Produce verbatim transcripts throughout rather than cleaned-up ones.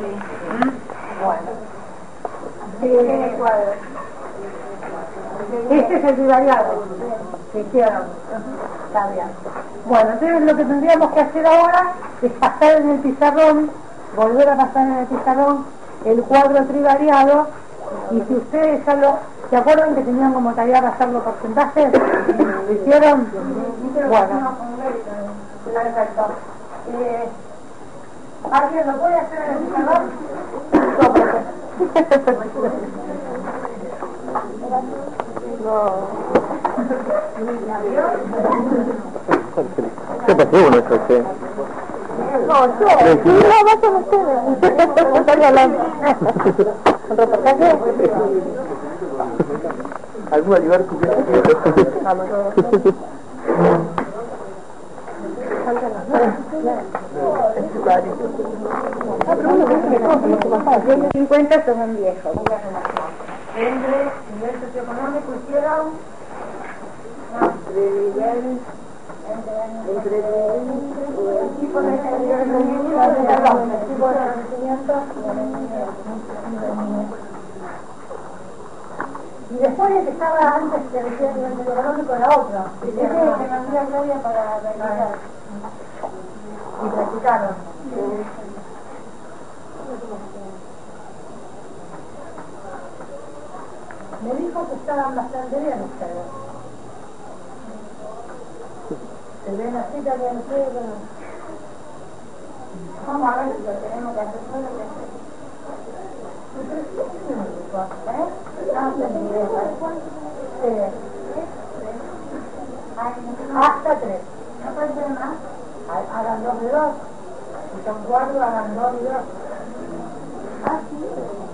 Bueno. Sí, tiene cuadro. Este es el trivariado que hicieron. Está bien. Bueno, entonces lo que tendríamos que hacer ahora es pasar en el pizarrón, volver a pasar en el pizarrón el cuadro trivariado, y si ustedes ya lo... ¿Se acuerdan que tenían como tarea pasar los porcentajes? ¿Lo hicieron? Bueno. Perfecto. Eh, ¿Alguien lo puede hacer en el pizarrón? No. ¿Qué pasó uno eso, che? No, yo. No, vas con ustedes. ¿No están hablando? ¿Un reportaje? ¿Algún Aliberto que Vamos todos. cincuenta son viejos. Entre nivel socioeconómico hicieron entre nivel entre el tipo de conocimiento y después el que estaba antes que decía el nivel socioeconómico era otro. Ese es el que mandó a Gloria para realizar y practicaron. Me dijo que estaban bastante bien ustedes. Se ven así también ustedes. Vamos a ver lo que tenemos que hacer. ¿Eh? Hasta tres. ¿No puede ser más? Hagan dos de dos. Si son cuatro, hagan dos y dos. Ah, sí.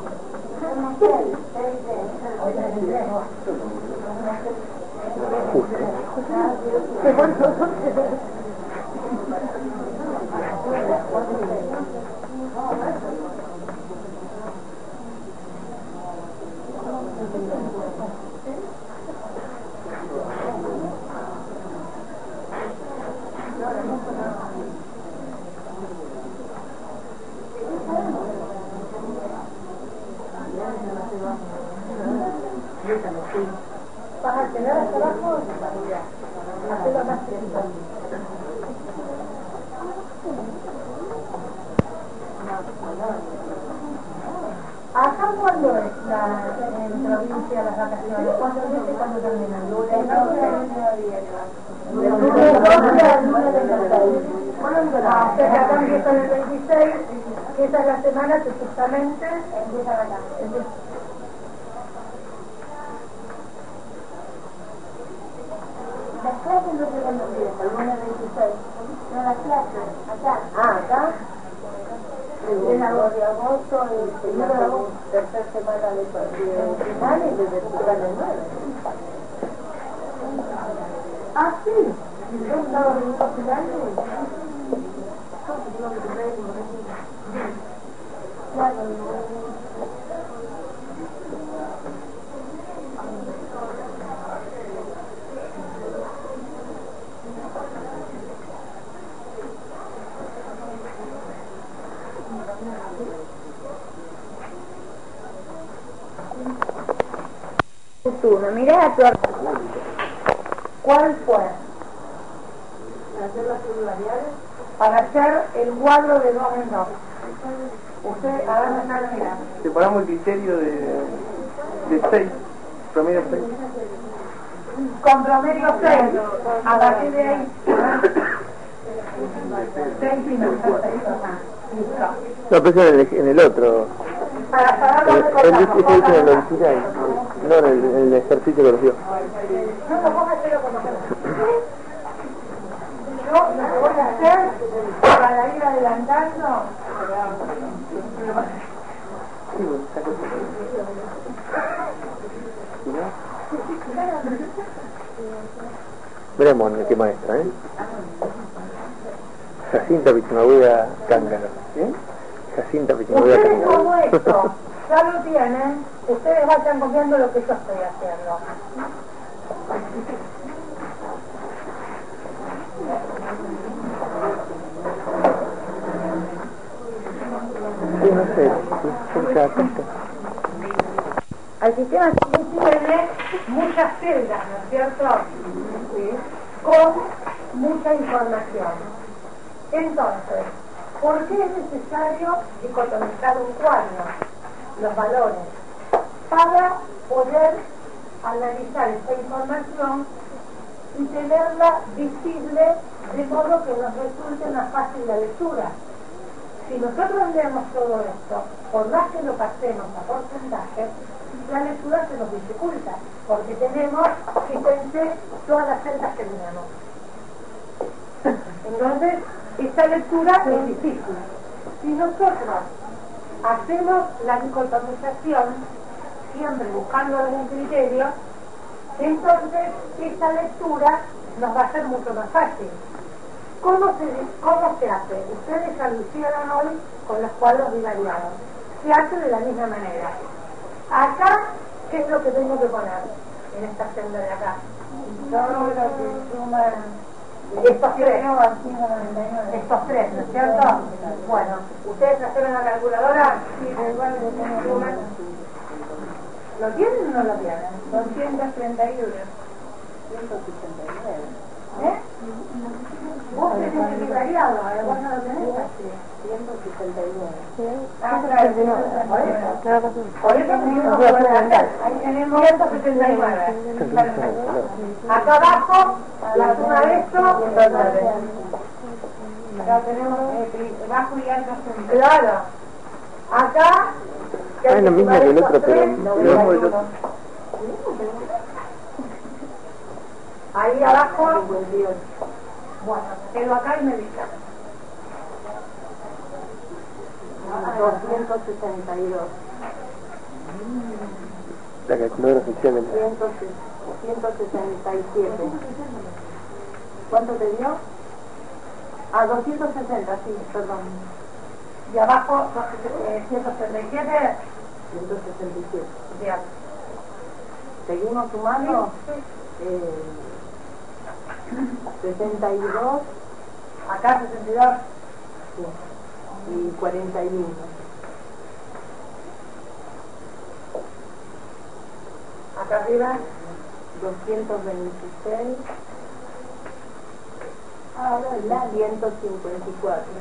¿Vas a quedar hasta abajo? Hacerlo más tiempo. ¿Acá cuándo es la en provincia las vacaciones? ¿Cuándo es y cuándo terminan? El lunes doce al lunes veintiséis. O sea que acá empiezan el veintiséis, que esa es la semana que justamente empieza acá. Las clases no se cuándo empiezan, el lunes veintiséis. No, las clases, acá. Ah, acá. En agosto de agosto, el primero de agosto, tercera semana de final y desde semana el nueve. Ah, sí. ¿Y yo estaba en un final? Claro. Turno, mirá a tu ¿cuál fue? ¿Para hacer las pluralidades? Para hacer el cuadro de dos en dos. Usted, a ver, no está mirando. Separamos el criterio de, de seis, promedio seis. Con promedio seis, a partir de ahí. seis y no, no, pero en el, en el otro. Para saber El, dónde el, cortamos. el, el, el original, no en el, en el ejercicio que lo dio. No, no, póngaselo como quieras. Yo lo que voy a hacer para ir adelantando. Veremos qué maestra, ¿eh? Jacinta Pichimabuda Cángaro. ¿Eh? Jacinta Pichimabuda Ustedes Cángaro. como esto, ya lo tienen, ustedes vayan copiando lo que yo estoy haciendo. Sí, no sé, cerca acá está. Al sistema tiene muchas celdas, ¿no es cierto? ¿Sí? Con mucha información. Entonces, ¿por qué es necesario dicotomizar un cuadro? Los valores. Para poder analizar esta información y tenerla visible de modo que nos resulte más fácil la lectura. Si nosotros leemos todo esto, por más que lo pasemos a porcentajes, la lectura se nos dificulta, porque tenemos, fíjense, todas las celdas que tenemos. Entonces, esta lectura es difícil. Si nosotros hacemos la dicotomización, siempre buscando algún criterio, entonces esta lectura nos va a ser mucho más fácil. ¿Cómo se, cómo se hace? Ustedes ya lo hicieron hoy con los cuadros bivariados. Se hace de la misma manera. Acá, ¿qué es lo que tengo que poner en esta celda de acá? Todo lo que suman estos tres, estos tres, ¿no es cierto? Bueno, ¿ustedes hacen la calculadora? Sí, igual suman. ¿Lo tienen o no lo tienen? doscientos treinta y uno. ciento sesenta y nueve. ¿Eh? Vos tenés el variado, vos no lo tenés así. ciento sesenta y nueve. Ah, claro, por eso. Por eso tenemos que hacer. Ahí tenemos ciento sesenta y nueve. Acá abajo, la suma de esto, acá tenemos bajo y alto. Claro. Acá. Ah, es lo mismo que el otro, pero... Ahí abajo, bueno, quedo acá y me dice doscientos sesenta y dos. La calculadora funciona. ciento sesenta y siete. ¿Cuánto te dio? Ah, doscientos sesenta, sí, perdón. Y abajo, eh, ciento sesenta y siete. ciento sesenta y siete. Bien. ¿Seguimos sumando? Sí, sí. Eh, sesenta y dos. Acá sesenta y dos. Sí. Y cuarenta y uno. Acá arriba doscientos veintiséis. Ahora la ciento cincuenta y cuatro.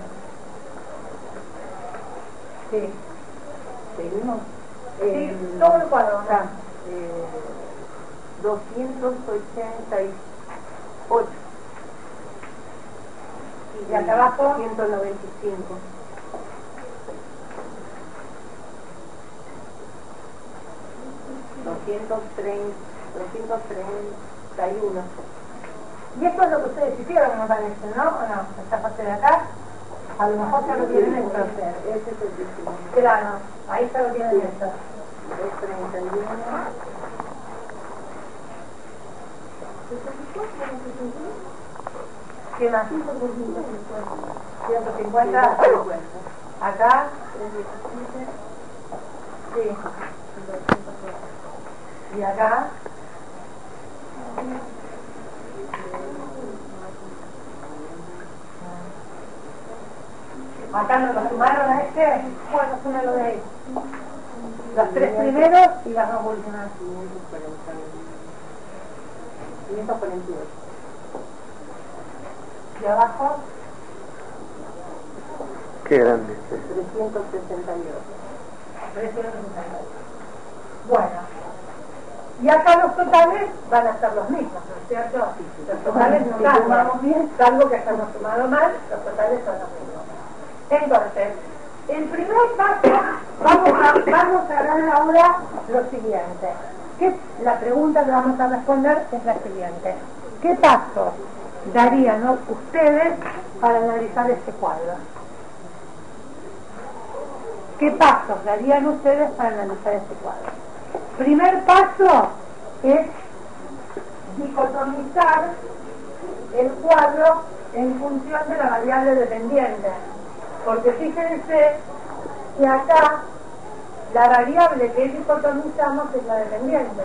Sí. ¿Seguimos? Sí, eh, todo el cuadro. Acá. Eh, doscientos ochenta y ocho. Y acá abajo ciento noventa y cinco. doscientos treinta y uno. Y esto es lo que ustedes hicieron, me parece, ¿no? ¿O no? Esta parte de acá, a lo mejor ya lo tienen esto. Ese es el último. Claro, ahí ya lo tienen esto. doscientos treinta y uno. ¿Qué más? ciento cincuenta. Acá. Sí. Y acá. Acá nos lo sumaron a este. Bueno, súmelo de ahí. Los tres primeros y las dos últimas. quinientos cuarenta y ocho. Y abajo. Qué grande. trescientos sesenta y ocho. trescientos sesenta y ocho. Bueno. Y acá los totales van a ser los mismos, ¿no es cierto? Los totales no cambian bien, salvo que hayamos sumado mal, los totales son los mismos. Entonces, el primer paso, vamos a, vamos a ver ahora lo siguiente. ¿Qué, la pregunta que vamos a responder es la siguiente. ¿Qué pasos darían ustedes para analizar este cuadro? ¿Qué pasos darían ustedes para analizar este cuadro? Primer paso es dicotomizar el cuadro en función de la variable dependiente. Porque fíjense que acá la variable que dicotomizamos es la dependiente.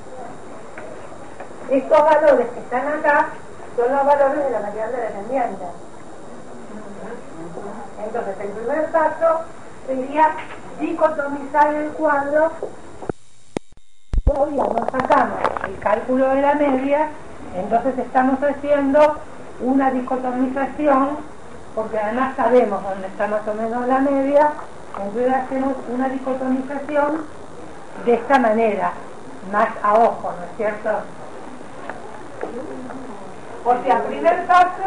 Estos valores que están acá son los valores de la variable dependiente. Entonces el primer paso sería dicotomizar el cuadro. Todavía no sacamos el cálculo de la media, entonces estamos haciendo una dicotomización, porque además sabemos dónde está más o menos la media, entonces hacemos una dicotomización de esta manera, más a ojo, ¿no es cierto? O sea, primer paso,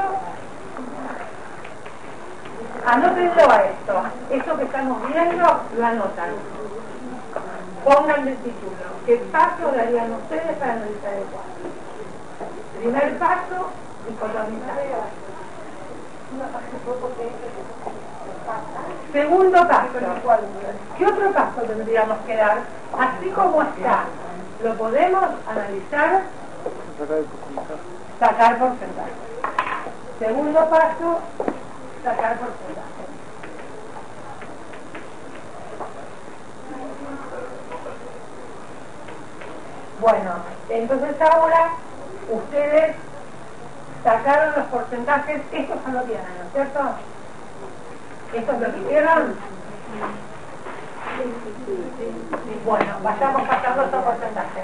anótenlo a esto, esto que estamos viendo lo anotan, pongan el título, ¿qué paso darían ustedes para analizar el cuadro? Primer paso, dicotomizar. Segundo paso, ¿qué otro paso tendríamos que dar? Así como está, lo podemos analizar, sacar porcentaje. Segundo paso, sacar porcentaje. Bueno, entonces ahora ustedes sacaron los porcentajes, estos no lo tienen, ¿no es cierto? ¿Estos lo hicieron? Bueno, vayamos pasando estos porcentajes.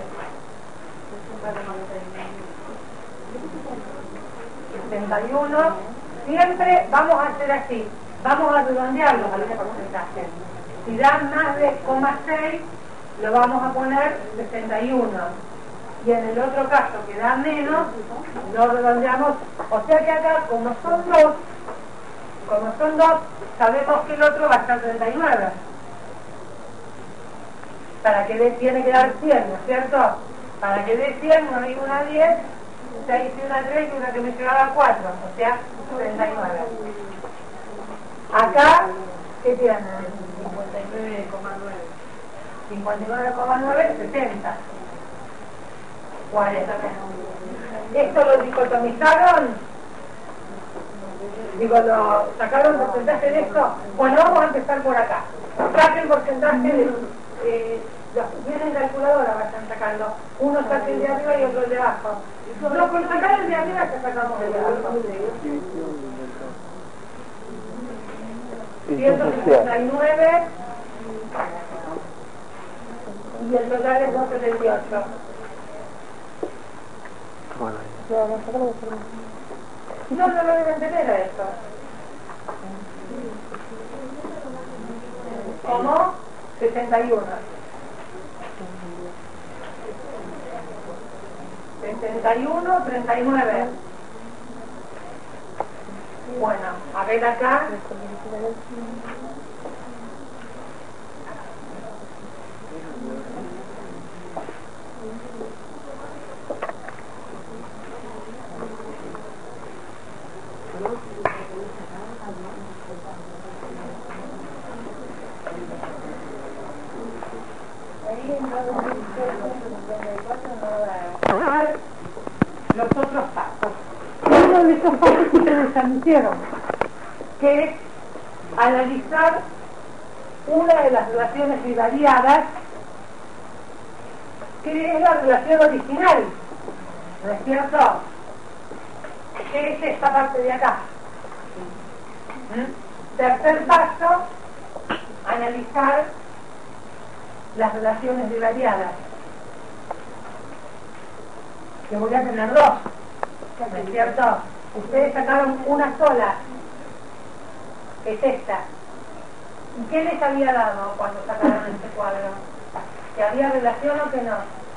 sesenta y uno, siempre vamos a hacer así, vamos a redondearlos a los porcentajes. Si dan más de coma seis, lo vamos a poner sesenta y uno. Y en el otro caso que da menos, lo redondeamos. O sea que acá, como son dos, como son dos, sabemos que el otro va a estar treinta y nueve. Para que dé, tiene que dar cien, ¿no es cierto? Para que dé cien, no hay una diez, seis y una tres y una que me llevaba cuatro, o sea, treinta y nueve. Acá, ¿qué tienen? cincuenta y nueve coma nueve. cincuenta y nueve coma nueve, sesenta. cuarenta. ¿Esto lo dicotomizaron? Digo, ¿lo sacaron porcentaje de esto? Bueno, vamos a empezar por acá. Saquen porcentaje de... Eh, los que tienen calculadora vayan sacando. Uno saca el de arriba y otro el de abajo. No, con sacar el de arriba que sacamos el de abajo. ciento sesenta y nueve y el total es doscientos setenta y ocho. No, no lo deben tener a esto. ¿Cómo? sesenta y uno. sesenta y uno, treinta y nueve. Bueno, a ver acá. Los otros pasos. Uno de esos pasos que ustedes ya hicieron, que es analizar una de las relaciones bivariadas, que es la relación original, ¿no es cierto? Que es esta parte de acá. ¿Mm? Tercer paso, analizar las relaciones bivariadas, que voy a tener dos, ¿no es cierto? Ustedes sacaron una sola, que es esta. ¿Y qué les había dado cuando sacaron este cuadro? ¿Que había relación o que no?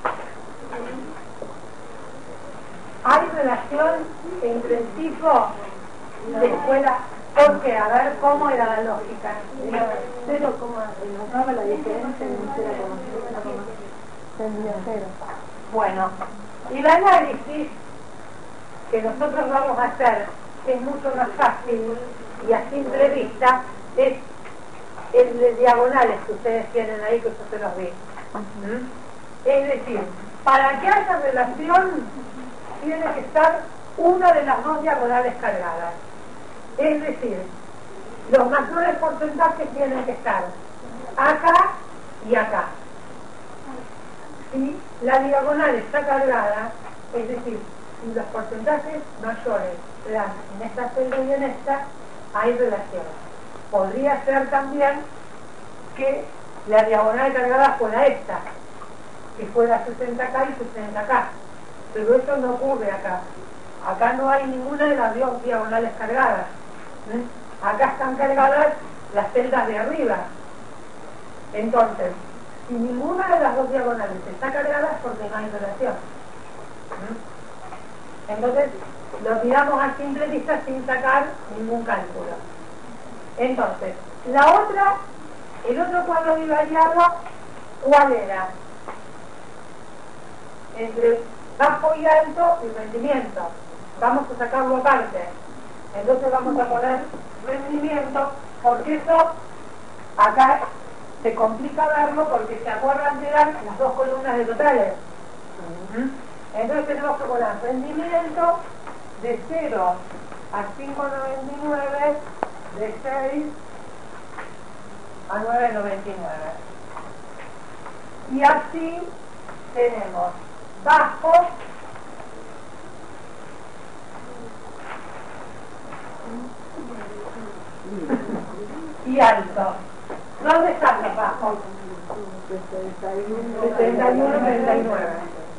¿Hay relación entre el tipo de escuela? Porque, a ver, ¿cómo era la lógica? Cero coma notaba la diferencia en cero coma cero. Bueno, y el análisis que nosotros vamos a hacer es mucho más fácil y a simple vista, es el de diagonales que ustedes tienen ahí, que yo se los vi. ¿Mm? Es decir, para que haya relación tiene que estar una de las dos diagonales cargadas. Es decir, los mayores porcentajes tienen que estar acá y acá. Si la diagonal está cargada, es decir, si los porcentajes mayores dan en esta celda y en esta, hay relación. Podría ser también que la diagonal cargada fuera esta, que fuera sesenta acá y sesenta acá. Pero eso no ocurre acá. Acá no hay ninguna de las dos diagonales cargadas. ¿eh? Acá están cargadas las celdas de arriba. Entonces, si ninguna de las dos diagonales está cargada es porque no hay relación. ¿eh? Entonces, lo tiramos a simple vista sin sacar ningún cálculo. Entonces, la otra, el otro cuadro bivariado, ¿cuál era? Entre bajo y alto y rendimiento. Vamos a sacarlo aparte. Entonces vamos a poner rendimiento, porque eso acá se complica verlo porque se acuerdan de dar las dos columnas de totales. Uh-huh. Entonces tenemos que poner rendimiento de cero a cinco coma noventa y nueve, de seis a nueve coma noventa y nueve. Y así tenemos bajo y alto. ¿Dónde están los bajos? setenta y uno, treinta y nueve.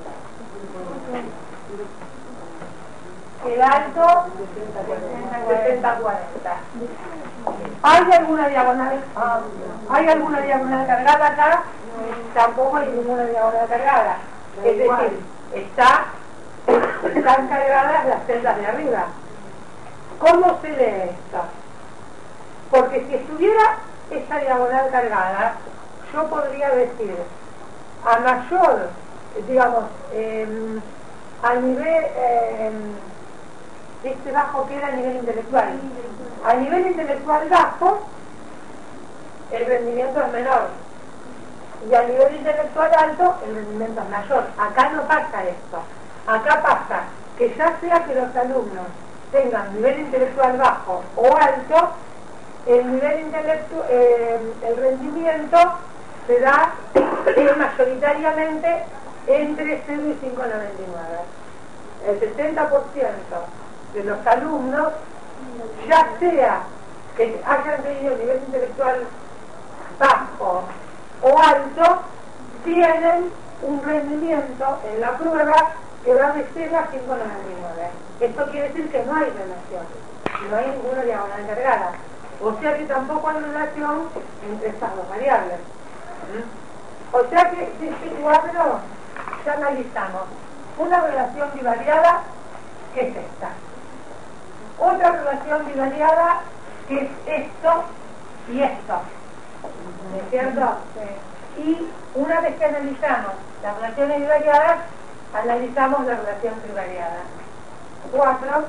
El alto, sesenta, cuarenta. ¿Hay alguna diagonal? ¿Hay alguna diagonal cargada acá? Tampoco hay ninguna diagonal cargada. Es decir, está, están cargadas las celdas de arriba. ¿Cómo se lee esto? Porque si estuviera esta diagonal cargada, yo podría decir, a mayor, digamos, eh, a nivel, eh, este bajo queda a nivel intelectual. A nivel intelectual bajo, el rendimiento es menor. Y a nivel intelectual alto, el rendimiento es mayor. Acá no pasa esto. Acá pasa que ya sea que los alumnos tengan nivel intelectual bajo o alto, el nivel intelectual, eh, el rendimiento se da eh, mayoritariamente entre cero y cinco coma noventa y nueve. El sesenta por ciento de los alumnos, ya sea que hayan tenido nivel intelectual bajo o alto, tienen un rendimiento en la prueba que va de cero a cinco coma noventa y nueve. Esto quiere decir que no hay relación, no hay ninguna diagonal cargada. O sea que tampoco hay relación entre estas dos variables. O sea que de este cuadro ya analizamos una relación bivariada, que es esta. Otra relación bivariada, que es esto y esto. ¿No es cierto? Sí. Y una vez que analizamos las relaciones bivariadas, analizamos la relación trivariada. Cuatro.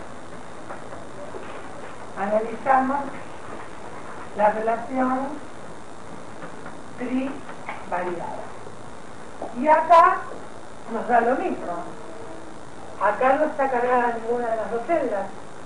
Analizamos la relación trivariada. Y acá nos da lo mismo. Acá no está cargada ninguna de las dos celdas.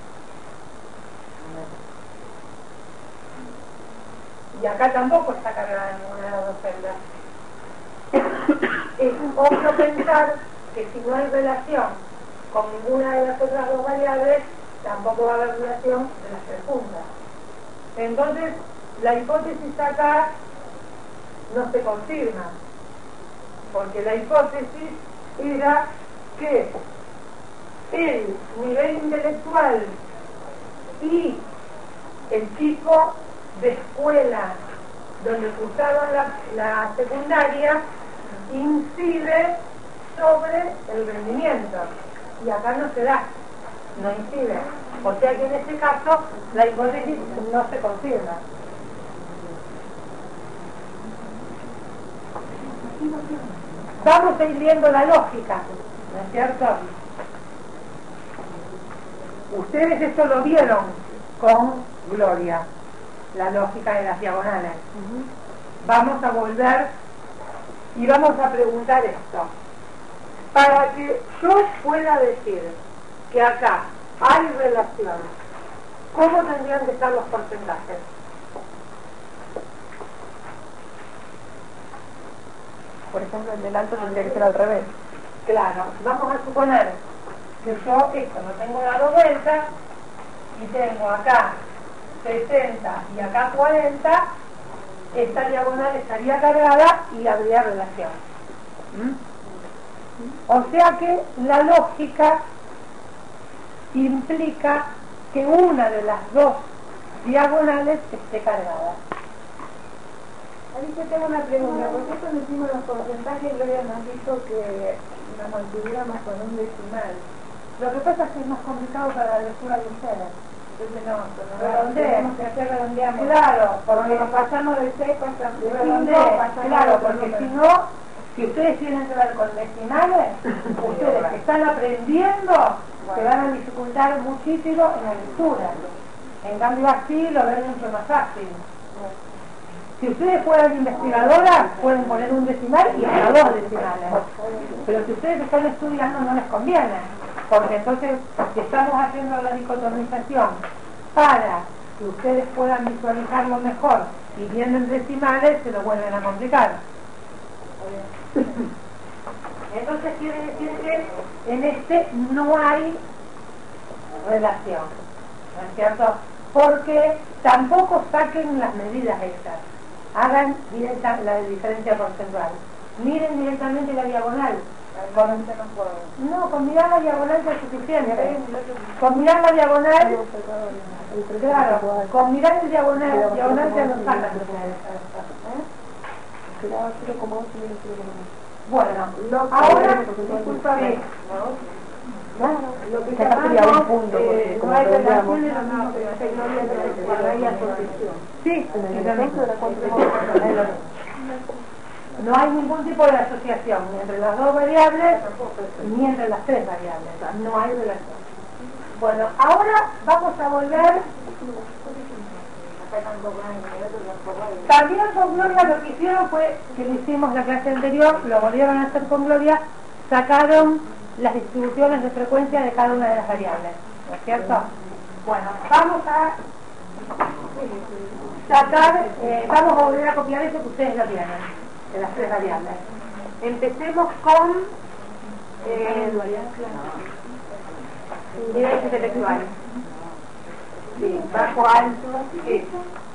Y acá tampoco está cargada ninguna de las dos celdas. Es obvio pensar que si no hay relación con ninguna de las otras dos variables, tampoco va a haber relación de las tres juntas. Entonces, la hipótesis acá no se confirma, porque la hipótesis era que el nivel intelectual y el tipo de escuela donde cursaron la, la secundaria incide sobre el rendimiento, y acá no se da, no incide. O sea que en este caso la hipótesis no se confirma. Vamos a ir viendo la lógica, ¿no es cierto? Ustedes esto lo vieron con Gloria, la lógica de las diagonales. Uh-huh. Vamos a volver y vamos a preguntar esto. Para que yo pueda decir que acá hay relación, ¿cómo tendrían que estar los porcentajes? Por ejemplo, el del alto tendría que ser al revés. Claro, vamos a suponer que yo esto lo tengo dado vuelta y tengo acá sesenta y acá cuarenta, esta diagonal estaría cargada y habría relación. ¿Mm? O sea que la lógica implica que una de las dos diagonales esté cargada. Alicia, tengo una pregunta. ¿Por qué cuando decimos los porcentajes, Gloria nos dijo que nos mantuviéramos con un decimal? Lo que pasa es que es más complicado para la lectura de ustedes. Entonces no, pero Redondeen. tenemos que hacer redondeamos. Claro, Porque porque nos pasamos de seis, pasamos de redondeo, cinco, pasamos claro, a otro porque número. si no, si ustedes tienen que ver con decimales, ustedes que están aprendiendo se van a dificultar muchísimo en la lectura. En cambio así lo ven mucho más fácil. Si ustedes fueran investigadoras, pueden poner un decimal y hasta dos decimales. Pero si ustedes están estudiando no les conviene, porque entonces si estamos haciendo la dicotomización para que ustedes puedan visualizarlo mejor y vienen decimales, se lo vuelven a complicar. Entonces quiere decir que en este no hay relación, ¿no es cierto? Porque tampoco saquen las medidas estas, hagan directa la diferencia porcentual, miren directamente la diagonal. Con, no, con mirar la diagonal ya es suficiente. Con mirar la diagonal, claro, con mirar el diagonal, diagonal ya lo sacan. Bueno, ahora, discúlpame, Lo que se llamamos, cambia un punto, porque eh, como no hay tendríamos- relación, es lo mismo que hacer Gloria, pero cuando hay asociación. sí, no hay ningún tipo de asociación ni entre las dos variables ni entre las tres variables, no hay relación. Bueno, ahora vamos a volver. También con Gloria lo que hicieron fue, que lo hicimos la clase anterior, lo volvieron a hacer con Gloria, sacaron las distribuciones de frecuencia de cada una de las variables, ¿no es cierto? Bueno, vamos a sacar, eh, vamos a volver a copiar eso que ustedes lo tienen, de las tres variables. Empecemos con eh, niveles intelectuales. Sí, bajo, alto, sí.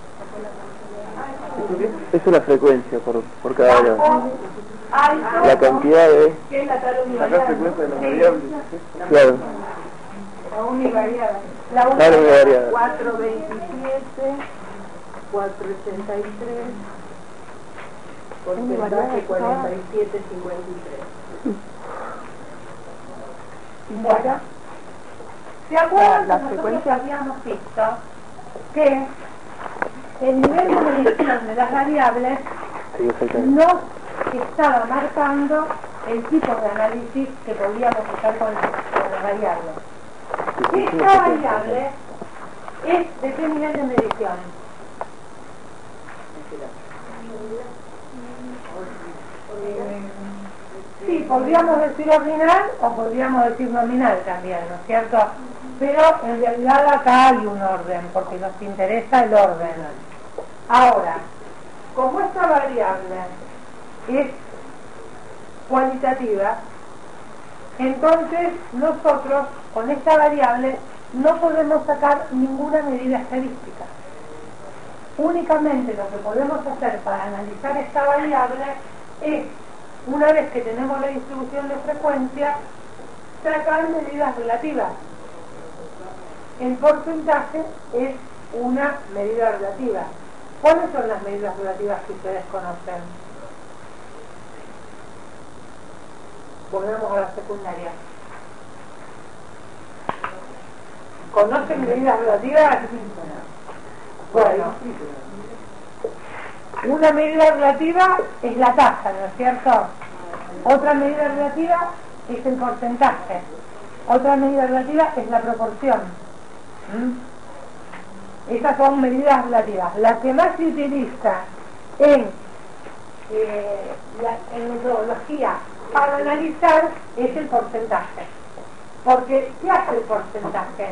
Eso es la frecuencia por, por cada variable. Bajo, alto, La cantidad de... ¿Qué es la tal La univariable? frecuencia de las variables. Claro. La univariable. la Claro, única. una variable. cuatro veintisiete, cuatro ochenta y tres, porcentaje cuarenta y siete cincuenta y tres. Bueno, ¿se acuerdan que nosotros habíamos visto que el nivel de medición de las variables Sí, exactamente. nos estaba marcando el tipo de análisis que podíamos usar con, con las variables? Esta variable es de qué nivel de medición? Sí, podríamos decir ordinal o podríamos decir nominal también, ¿no es cierto? Pero en realidad acá hay un orden, porque nos interesa el orden. Ahora, como esta variable es cualitativa, entonces nosotros con esta variable no podemos sacar ninguna medida estadística. Únicamente lo que podemos hacer para analizar esta variable es, una vez que tenemos la distribución de frecuencia, sacar medidas relativas. El porcentaje es una medida relativa. ¿Cuáles son las medidas relativas que ustedes conocen? Volvemos a la secundaria. ¿Conocen medidas relativas? Bueno, una medida relativa es la tasa, ¿no es cierto? Otra medida relativa es el porcentaje. Otra medida relativa es la proporción. ¿Mm? Esas son medidas relativas. La que más se utiliza en, eh, la, en metodología para analizar es el porcentaje. Porque, ¿qué hace el porcentaje?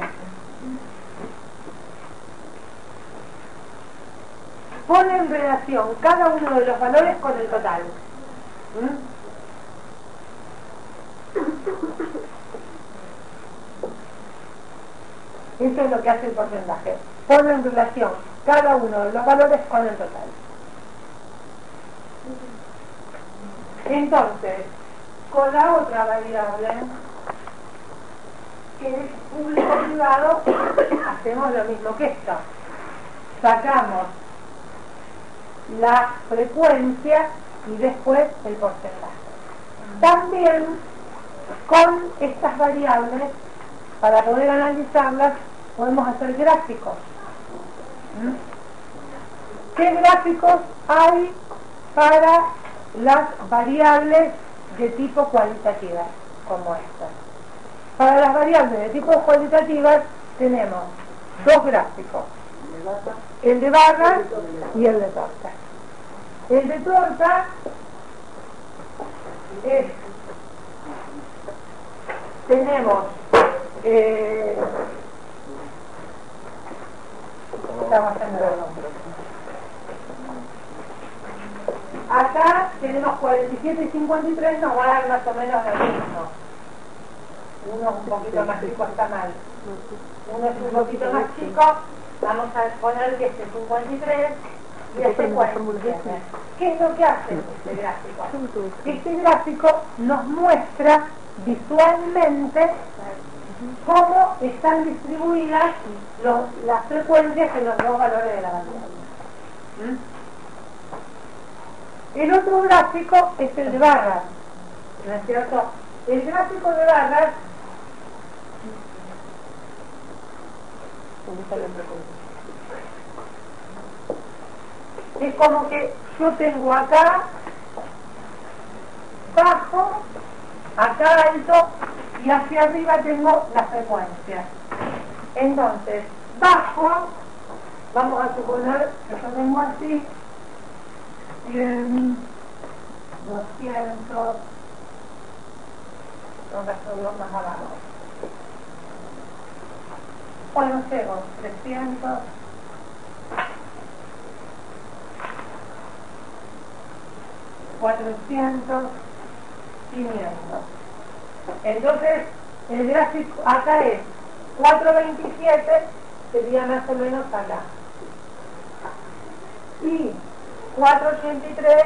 Pone en relación cada uno de los valores con el total. ¿Mm? Eso es lo que hace el porcentaje. Pone en relación cada uno de los valores con el total. Entonces, con la otra variable, que es público-privado, hacemos lo mismo que esto. Sacamos la frecuencia y después el porcentaje. También con estas variables, para poder analizarlas, podemos hacer gráficos. ¿Mm? ¿Qué gráficos hay para las variables de tipo cualitativa, como estas? Para las variables de tipo cualitativas tenemos dos gráficos, el de barras y el de torta. El de torta es, tenemos eh, estamos haciendo el nombre. Acá tenemos cuarenta y siete y cincuenta y tres, nos va a dar más o menos lo mismo. Uno un poquito más chico está mal. Uno es un poquito más chico, vamos a poner que este es cincuenta y tres y este cuarenta y siete. ¿Qué es lo que hace este gráfico? Este gráfico nos muestra visualmente cómo están distribuidas los, las frecuencias en los dos valores de la variable. ¿Mm? El otro gráfico es el de barras, ¿no es cierto? El gráfico de barras es como que yo tengo acá bajo, acá alto y hacia arriba tengo la frecuencia. Entonces, bajo, vamos a suponer que yo tengo así doscientos, vamos a hacerlo más abajo. Bueno, llego trescientos, cuatrocientos, quinientos. Entonces, el gráfico acá es cuatrocientos veintisiete, sería más o menos acá. Y cuatrocientos ochenta y tres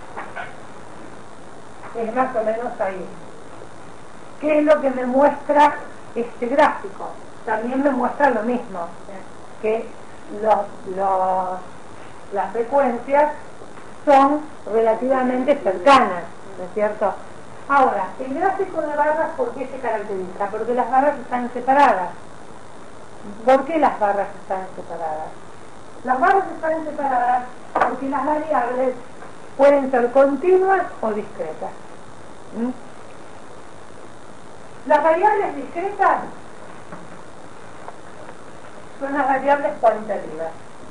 es más o menos ahí. ¿Qué es lo que me muestra este gráfico? También me muestra lo mismo, que los, los, las frecuencias son relativamente cercanas, ¿no es cierto? Ahora, el gráfico de barras, ¿por qué se caracteriza? Porque las barras están separadas. ¿Por qué las barras están separadas? Las barras están separadas porque las variables pueden ser continuas o discretas. ¿Mm? Las variables discretas son las variables cualitativas.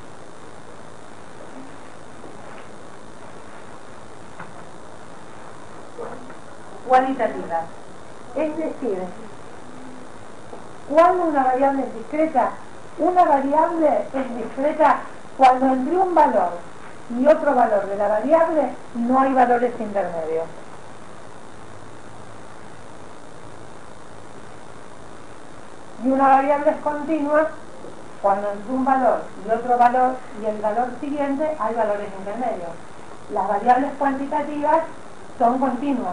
Cualitativas. Es decir, ¿cuándo una variable es discreta? Una variable es discreta cuando entre un valor y otro valor de la variable no hay valores intermedios. Y una variable es continua cuando entre un valor y otro valor y el valor siguiente hay valores intermedios. Las variables cuantitativas son continuas.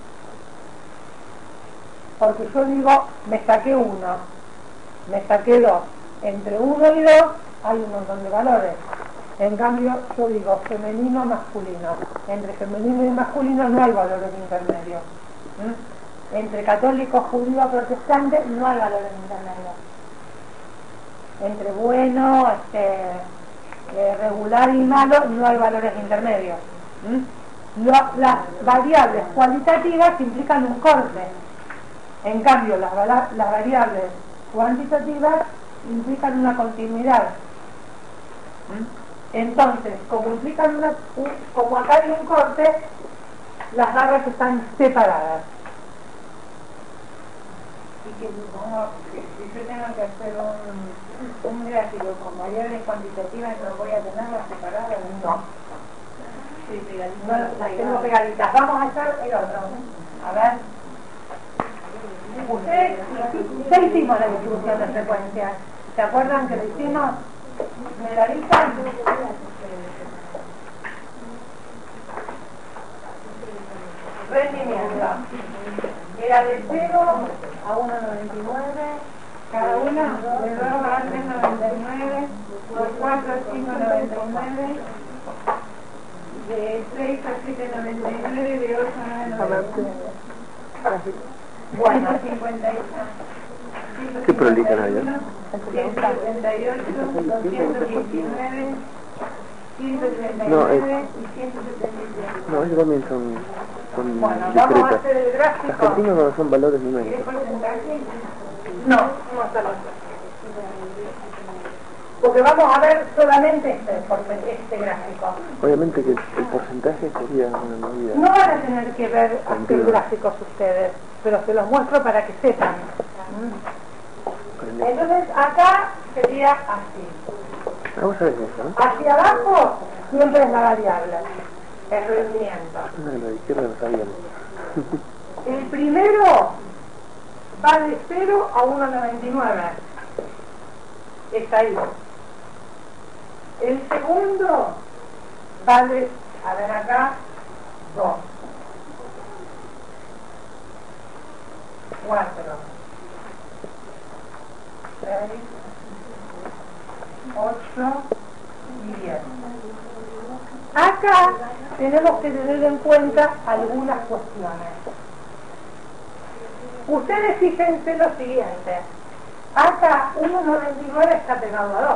Porque yo digo, me saqué uno, me saqué dos. Entre uno y dos hay un montón de valores. En cambio, yo digo femenino, masculino. Entre femenino y masculino no hay valores intermedios. ¿Mm? Entre católico, judío, protestante no hay valores intermedios. Entre bueno, este, eh, regular y malo no hay valores intermedios. ¿Mm? Lo, las variables cualitativas implican un corte. En cambio, las, las variables cuantitativas implican una continuidad. Entonces, como implican una, como acá hay un corte, las barras están separadas. Y que como, si yo tengo que hacer un, un gráfico con variables cuantitativas, ¿no voy a tenerlas separadas? No. Sí, no las tengo pegaditas. Vamos a hacer el otro. A ver. Ustedes, ya hicimos la distribución de frecuencias. ¿Se acuerdan que lo hicimos? ¿Me la dicen? rendimiento. Era de cero a uno coma noventa y nueve, cada una de dos a tres coma noventa y nueve, de cuatro a cinco coma noventa y nueve, de seis a siete coma noventa y nueve, de ocho a nueve coma noventa y nueve. Bueno, cincuenta y uno. ¿Qué prolijan allá? ciento setenta y ocho, doscientos diecinueve, ciento treinta y No, nueve y ciento setenta y siete. No, ellos también son, son Bueno, vamos a discretas. hacer el Las gráfico. continuas no son valores ¿Qué numéricos. porcentaje? No, vamos a hacerlo. Porque vamos a ver solamente este, porcentaje, este gráfico. Obviamente que el porcentaje sería una medida. No van a tener que ver los gráficos ustedes, pero se los muestro para que sepan. Entonces acá sería así. Ah, vos sabés eso, ¿no? Hacia abajo siempre es la variable, el rendimiento. No, la de izquierda lo sabíamos. El primero va de cero a uno coma noventa y nueve. Está ahí. El segundo va de, a ver acá, dos, cuatro, seis, ocho y diez. Acá tenemos que tener en cuenta algunas cuestiones. Ustedes fíjense lo siguiente. Acá uno coma noventa y nueve está pegado a dos.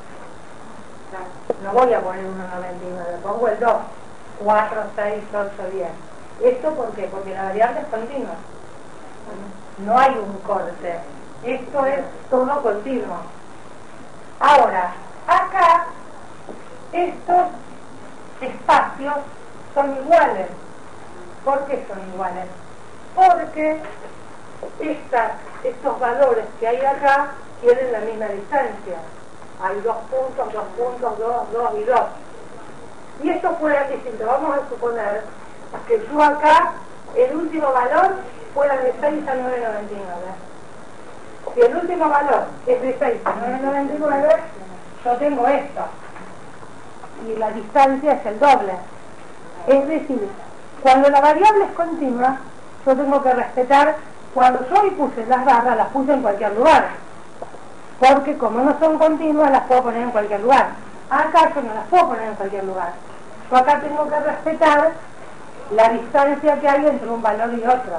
No voy a poner uno coma noventa y nueve, pongo el dos, cuatro, seis, ocho, diez. ¿Esto por qué? Porque la variable es continua. No hay un corte. Esto es todo continuo. Ahora, acá estos espacios son iguales. ¿Por qué son iguales? Porque estas, estos valores que hay acá tienen la misma distancia. Hay dos puntos, dos puntos, dos, dos y dos. Y esto fuera distinto. Vamos a suponer que yo acá, el último valor fuera de seis a nueve coma noventa y nueve. Si el último valor es de seis a nueve coma noventa y nueve, yo tengo esto. Y la distancia es el doble. Es decir, cuando la variable es continua, yo tengo que respetar, cuando yo hoy puse las barras, las puse en cualquier lugar. Porque como no son continuas, las puedo poner en cualquier lugar. Acá yo no las puedo poner en cualquier lugar. Yo acá tengo que respetar la distancia que hay entre un valor y otro.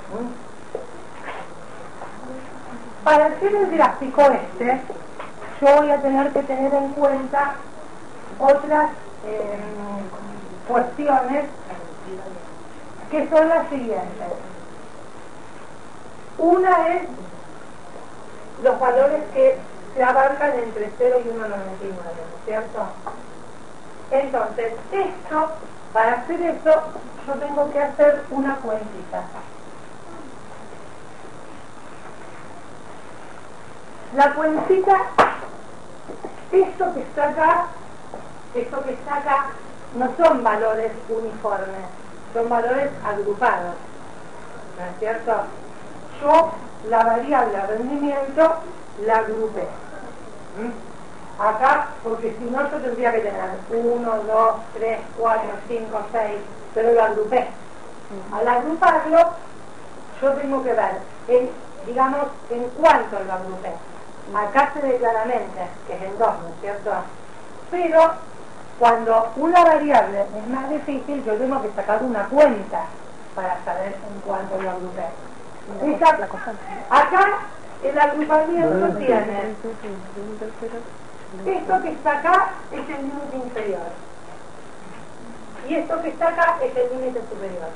Para hacer el gráfico este, yo voy a tener que tener en cuenta otras eh, cuestiones que son las siguientes. Una es los valores que se abarcan entre cero y uno coma noventa y nueve, ¿no es cierto? Entonces, esto, para hacer eso, yo tengo que hacer una cuentita. La cuentita, esto que está acá, esto que está acá, no son valores uniformes, son valores agrupados, ¿no es cierto? Yo la variable rendimiento la agrupé. ¿Mm? Acá, porque si no yo tendría que tener uno, dos, tres, cuatro, cinco, seis, pero lo agrupé. Al agruparlo, yo tengo que ver, en, digamos, en cuánto lo agrupé. Acá se ve claramente que es en dos, ¿no es cierto? Pero cuando una variable es más difícil, yo tengo que sacar una cuenta para saber en cuánto lo agrupé. Esta, acá el agrupamiento tiene esto que está acá es el límite inferior y esto que está acá es el límite superior.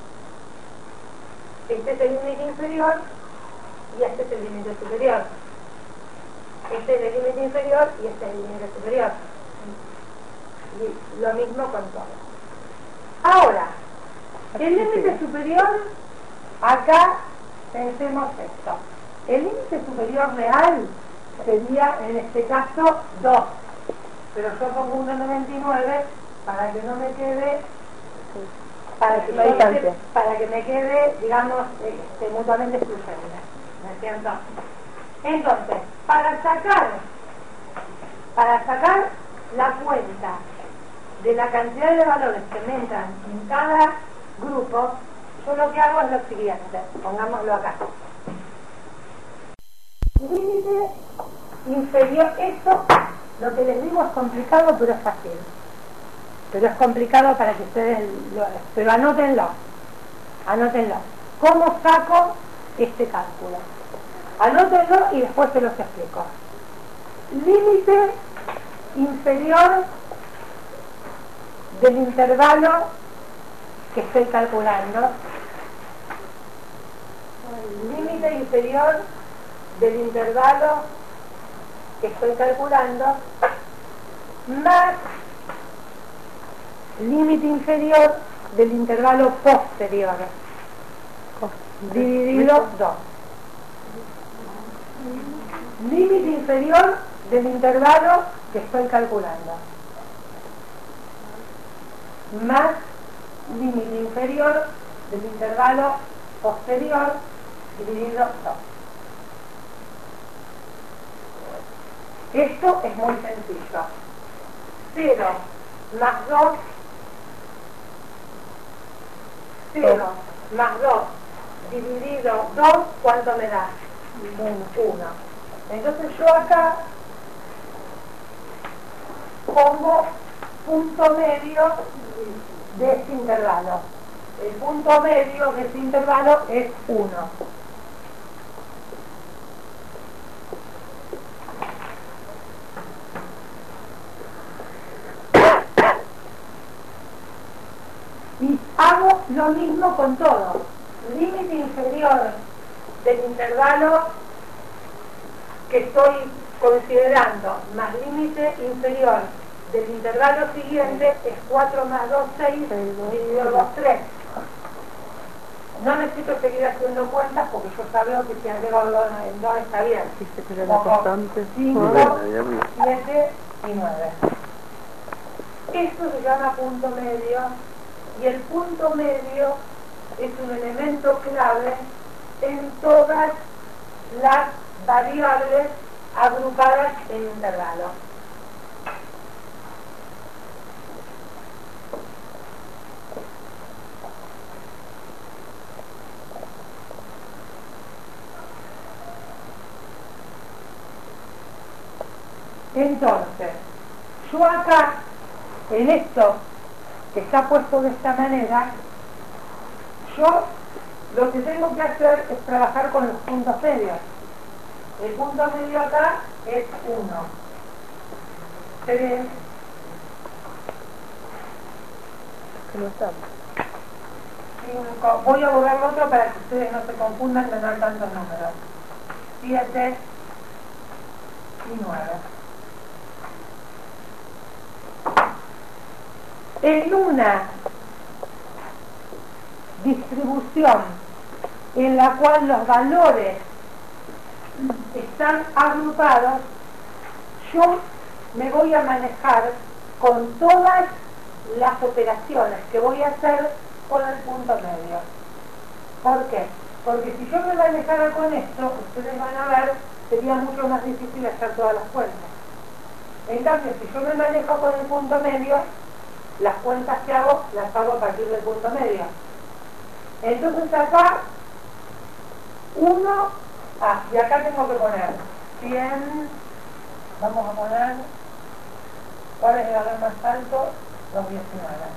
Este es el límite inferior y este es el límite superior. Este es el límite inferior y este es el límite superior. Y lo mismo con todo. Ahora, el límite superior, acá pensemos esto. El límite superior real sería, en este caso, dos. Pero yo pongo uno coma noventa y nueve para que no me quede, para que, me, para que me quede, digamos, este, mutuamente excluyente. ¿Me entiendo? Entonces, para sacar, para sacar la cuenta de la cantidad de valores que me entran en cada grupo, yo lo que hago es lo siguiente, pongámoslo acá. Límite inferior, esto, lo que les digo es complicado, pero es fácil. Pero es complicado para que ustedes lo hagan. Pero anótenlo, anótenlo. ¿Cómo saco este cálculo? Anótenlo y después se los explico. Límite inferior del intervalo que estoy calculando. Límite inferior del intervalo que estoy calculando más límite inferior del intervalo posterior dividido dos. Límite inferior del intervalo que estoy calculando más límite inferior del intervalo posterior dividido dos. Esto es muy sencillo. cero más dos, cero más dos dividido dos, ¿cuánto me da? uno. Entonces yo acá pongo punto medio de este intervalo. El punto medio de este intervalo es uno. Y hago lo mismo con todo. Límite inferior del intervalo que estoy considerando más límite inferior del intervalo siguiente es cuatro más dos, seis, dividido dos, tres. No necesito seguir haciendo cuentas porque yo sabía que si agrego en dos está bien. cinco, siete y nueve. Esto se llama punto medio y el punto medio es un elemento clave en todas las variables agrupadas en intervalos. Entonces, yo acá, en esto que está puesto de esta manera, yo lo que tengo que hacer es trabajar con los puntos medios. El punto medio acá es uno, tres, cinco, voy a borrar otro para que ustedes no se confundan de no hay tantos números, siete y nueve. En una distribución en la cual los valores están agrupados, yo me voy a manejar con todas las operaciones que voy a hacer con el punto medio. ¿Por qué? Porque si yo me manejara con esto, ustedes van a ver, sería mucho más difícil hacer todas las cuentas. En cambio, si yo me manejo con el punto medio, las cuentas que hago, las hago a partir del punto medio. Entonces acá, uno, ah, y acá tengo que poner cien, vamos a poner, ¿cuál es el valor más alto? Los diecinueve.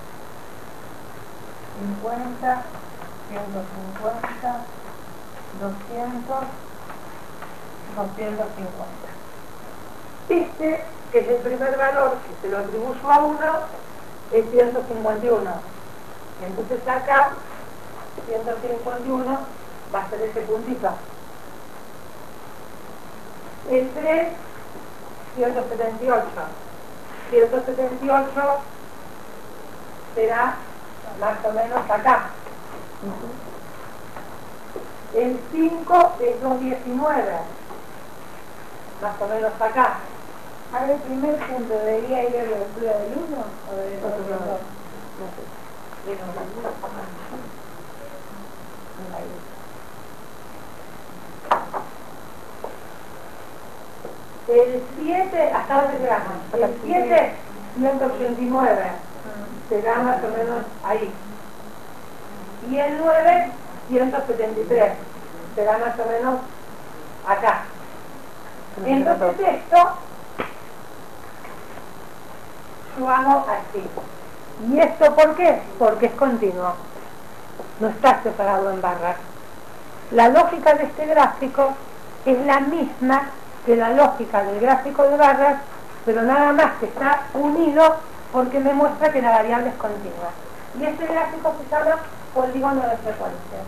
cincuenta, ciento cincuenta, doscientos, doscientos cincuenta. Este, que es el primer valor, que se lo atribuyo a uno, es ciento cincuenta y uno. Entonces acá, ciento cincuenta y uno va a ser ese puntito. El tres, ciento setenta y ocho. ciento setenta y ocho será más o menos acá. El cinco es doscientos diecinueve, más o menos acá. A ver, el primer punto, ¿debería ir a la altura del uno o del otro? El siete, ¿hasta dónde llegamos? El siete, ciento ochenta y nueve, será más o menos ahí. y el nueve, ciento setenta y tres. Será más o menos acá. Entonces esto yo hago así. ¿Y esto por qué? Porque es continuo. No está separado en barras. La lógica de este gráfico es la misma que la lógica del gráfico de barras, pero nada más que está unido porque me muestra que la variable es continua. Y este gráfico se llama polígono de frecuencia.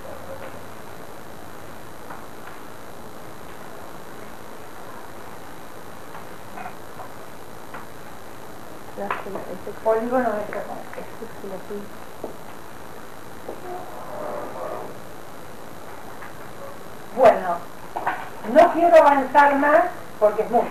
Polígono de frecuencia. Bueno, no quiero avanzar más porque es mucho.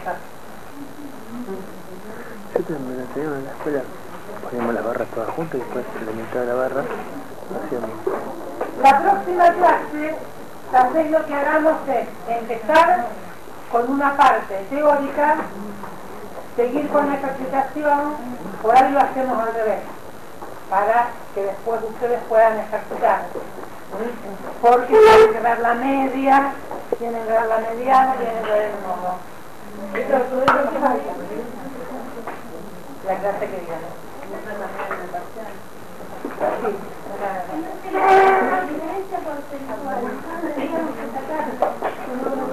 Yo también me enseñaron en la escuela, poníamos las barras todas juntas y después la mitad de la barra hacíamos. La próxima clase, tal vez lo que hagamos es empezar con una parte teórica, seguir con la ejercitación, por ahí lo hacemos al revés, para que después ustedes puedan ejercitar. Porque tienen que ver la media, tienen que ver la mediana, tienen que ver el modo. Esto es todo lo que falta. La clase que viene. Sí, la diferencia porcentual.